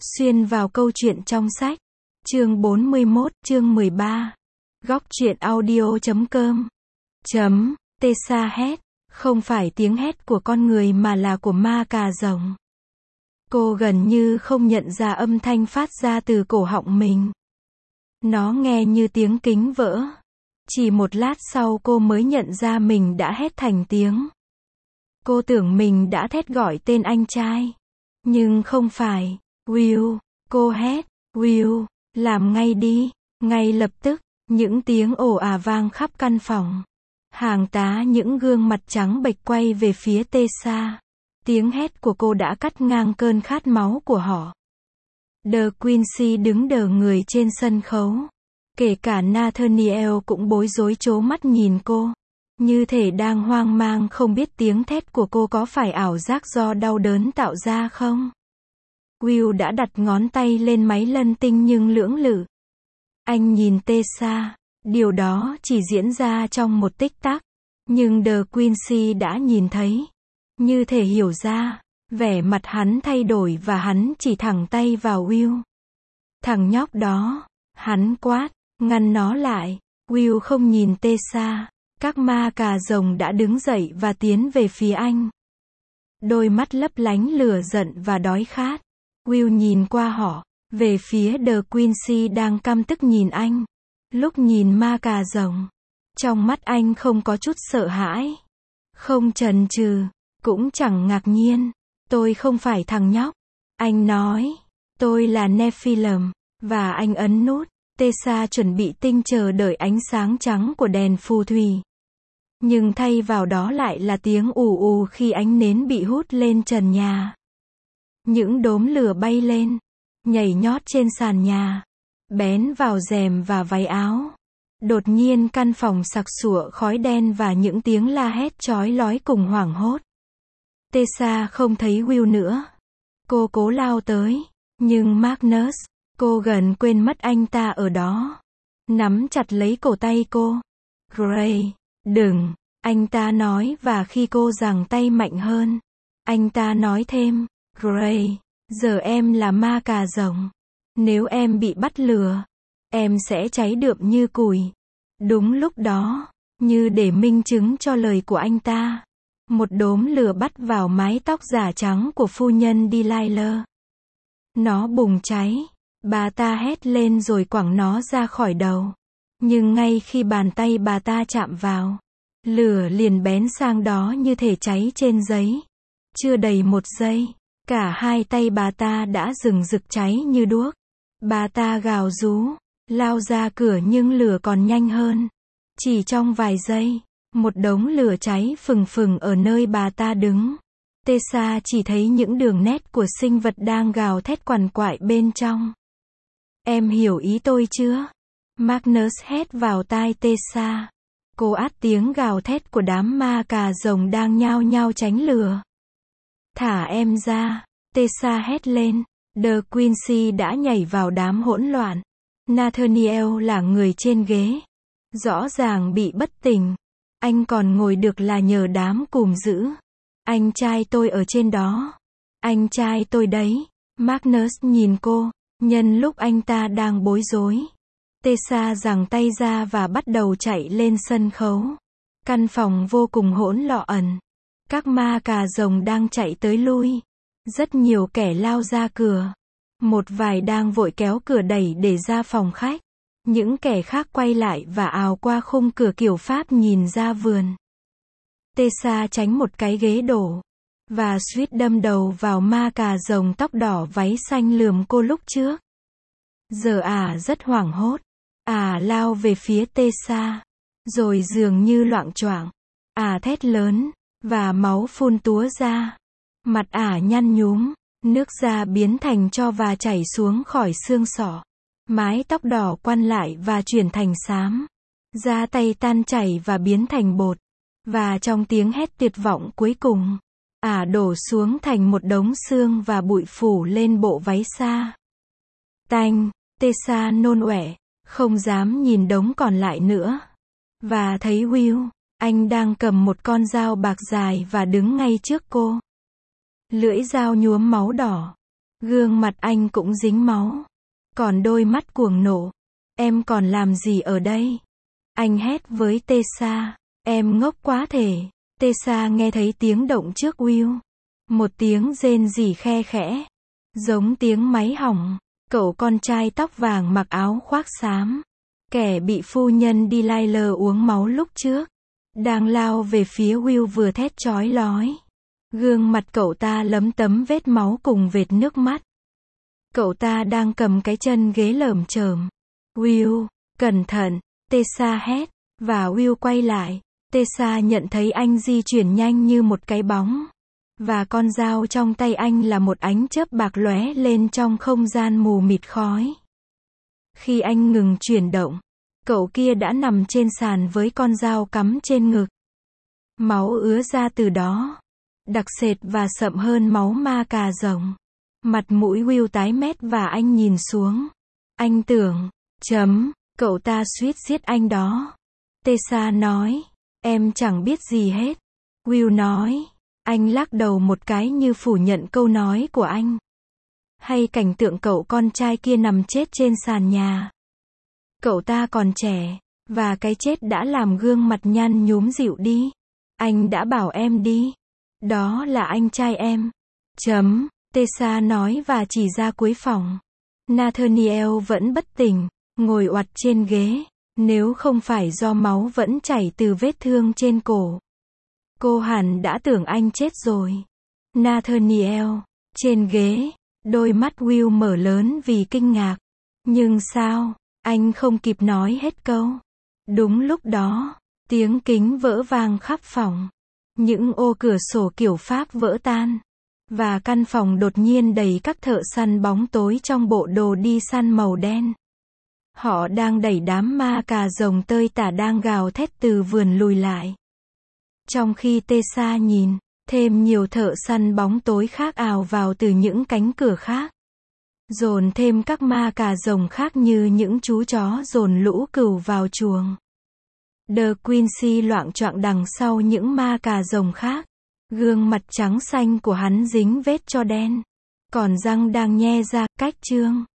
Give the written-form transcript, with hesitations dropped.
Xuyên vào câu chuyện trong sách. Chương 41, chương 13. Góc truyện audio.com. Tessa hét. Không phải tiếng hét của con người mà là của ma cà rồng. Cô gần như không nhận ra âm thanh phát ra từ cổ họng mình. Nó nghe như tiếng kính vỡ. Chỉ một lát sau cô mới nhận ra mình đã hét thành tiếng. Cô tưởng mình đã thét gọi tên anh trai. Nhưng không phải. Will, cô hét. Will, làm ngay đi. Ngay lập tức, những tiếng ồ ả vang khắp căn phòng. Hàng tá những gương mặt trắng bệch quay về phía Tessa. Tiếng hét của cô đã cắt ngang cơn khát máu của họ. De Quincey đứng đờ người trên sân khấu. Kể cả Nathaniel cũng bối rối trố mắt nhìn cô. Như thể đang hoang mang không biết tiếng thét của cô có phải ảo giác do đau đớn tạo ra không. Will đã đặt ngón tay lên máy lân tinh nhưng lưỡng lự. Anh nhìn Tessa. Điều đó chỉ diễn ra trong một tích tắc. Nhưng De Quincey đã nhìn thấy. Như thể hiểu ra. Vẻ mặt hắn thay đổi và hắn chỉ thẳng tay vào Will. Thằng nhóc đó. Hắn quát. Ngăn nó lại. Will không nhìn Tessa. Các ma cà rồng đã đứng dậy và tiến về phía anh. Đôi mắt lấp lánh lửa giận và đói khát. Will nhìn qua họ. Về phía De Quincey đang căm tức nhìn anh. Lúc nhìn ma cà rồng. Trong mắt anh không có chút sợ hãi. Không chần chừ. Cũng chẳng ngạc nhiên. Tôi không phải thằng nhóc. Anh nói. Tôi là Nephilim. Và anh ấn nút. Tessa chuẩn bị tinh chờ đợi ánh sáng trắng của đèn phù thủy. Nhưng thay vào đó lại là tiếng ù ù khi ánh nến bị hút lên trần nhà. Những đốm lửa bay lên. Nhảy nhót trên sàn nhà. Bén vào rèm và váy áo. Đột nhiên căn phòng sặc sụa khói đen và những tiếng la hét chói lói cùng hoảng hốt. Tessa không thấy Will nữa. Cô cố lao tới. Nhưng Magnus, cô gần quên mất anh ta ở đó. Nắm chặt lấy cổ tay cô. Gray, đừng, anh ta nói và khi cô giằng tay mạnh hơn. Anh ta nói thêm, Gray, giờ em là ma cà rồng. Nếu em bị bắt lừa, em sẽ cháy đượm như củi. Đúng lúc đó, như để minh chứng cho lời của anh ta, một đốm lửa bắt vào mái tóc giả trắng của phu nhân Delilah. Nó bùng cháy. Bà ta hét lên rồi quẳng nó ra khỏi đầu. Nhưng ngay khi bàn tay bà ta chạm vào, lửa liền bén sang đó như thể cháy trên giấy. Chưa đầy một giây, cả hai tay bà ta đã rừng rực cháy như đuốc. Bà ta gào rú, lao ra cửa nhưng lửa còn nhanh hơn. Chỉ trong vài giây, một đống lửa cháy phừng phừng ở nơi bà ta đứng. Tessa chỉ thấy những đường nét của sinh vật đang gào thét quằn quại bên trong. Em hiểu ý tôi chưa? Magnus hét vào tai Tessa. Cô át tiếng gào thét của đám ma cà rồng đang nhao nhao tránh lửa. Thả em ra, Tessa hét lên. De Quincey đã nhảy vào đám hỗn loạn. Nathaniel là người trên ghế. Rõ ràng bị bất tỉnh. Anh còn ngồi được là nhờ đám cùm giữ. Anh trai tôi ở trên đó. Anh trai tôi đấy. Magnus nhìn cô. Nhân lúc anh ta đang bối rối. Tessa giằng tay ra và bắt đầu chạy lên sân khấu. Căn phòng vô cùng hỗn loạn. Các ma cà rồng đang chạy tới lui. Rất nhiều kẻ lao ra cửa. Một vài đang vội kéo cửa đẩy để ra phòng khách. Những kẻ khác quay lại và ào qua khung cửa kiểu Pháp nhìn ra vườn. Tessa tránh một cái ghế đổ. Và suýt đâm đầu vào ma cà rồng tóc đỏ váy xanh lườm cô lúc trước. Giờ rất hoảng hốt. Lao về phía Tessa. Rồi dường như loạng choạng. Thét lớn. Và máu phun túa ra. Mặt nhăn nhúm. Nước da biến thành tro và chảy xuống khỏi xương sọ. Mái tóc đỏ quăn lại và chuyển thành xám. Da tay tan chảy và biến thành bột. Và trong tiếng hét tuyệt vọng cuối cùng, đổ xuống thành một đống xương và bụi phủ lên bộ váy xa. Tanh, Tessa nôn ọe, không dám nhìn đống còn lại nữa. Và thấy Will, anh đang cầm một con dao bạc dài và đứng ngay trước cô. Lưỡi dao nhuốm máu đỏ. Gương mặt anh cũng dính máu. Còn đôi mắt cuồng nộ. Em còn làm gì ở đây? Anh hét với Tessa. Em ngốc quá thể. Tessa nghe thấy tiếng động trước Will. Một tiếng rên rỉ khe khẽ. Giống tiếng máy hỏng. Cậu con trai tóc vàng mặc áo khoác xám. Kẻ bị phu nhân Delilah uống máu lúc trước. Đang lao về phía Will vừa thét chói lói. Gương mặt cậu ta lấm tấm vết máu cùng vệt nước mắt. Cậu ta đang cầm cái chân ghế lởm chởm. Will, cẩn thận, Tessa hét. Và Will quay lại. Tessa nhận thấy anh di chuyển nhanh như một cái bóng. Và con dao trong tay anh là một ánh chớp bạc lóe lên trong không gian mù mịt khói. Khi anh ngừng chuyển động, cậu kia đã nằm trên sàn với con dao cắm trên ngực. Máu ứa ra từ đó. Đặc sệt và sậm hơn máu ma cà rồng. Mặt mũi Will tái mét và anh nhìn xuống. Anh tưởng, cậu ta suýt giết anh đó. Tessa nói, em chẳng biết gì hết. Will nói, anh lắc đầu một cái như phủ nhận câu nói của anh. Hay cảnh tượng cậu con trai kia nằm chết trên sàn nhà. Cậu ta còn trẻ, và cái chết đã làm gương mặt nhăn nhúm dịu đi. Anh đã bảo em đi. Đó là anh trai em. Tessa nói và chỉ ra cuối phòng. Nathaniel vẫn bất tỉnh, ngồi uặt trên ghế. Nếu không phải do máu vẫn chảy từ vết thương trên cổ, cô hẳn đã tưởng anh chết rồi. Nathaniel, trên ghế, đôi mắt Will mở lớn vì kinh ngạc. Nhưng sao? Anh không kịp nói hết câu. Đúng lúc đó, tiếng kính vỡ vang khắp phòng. Những ô cửa sổ kiểu Pháp vỡ tan. Và căn phòng đột nhiên đầy các thợ săn bóng tối trong bộ đồ đi săn màu đen. Họ đang đẩy đám ma cà rồng tơi tả đang gào thét từ vườn lùi lại. Trong khi Tessa nhìn, thêm nhiều thợ săn bóng tối khác ào vào từ những cánh cửa khác. Dồn thêm các ma cà rồng khác như những chú chó dồn lũ cừu vào chuồng. De Quincy loạng choạng đằng sau những ma cà rồng khác. Gương mặt trắng xanh của hắn dính vết tro đen. Còn răng đang nhe ra, cách trương.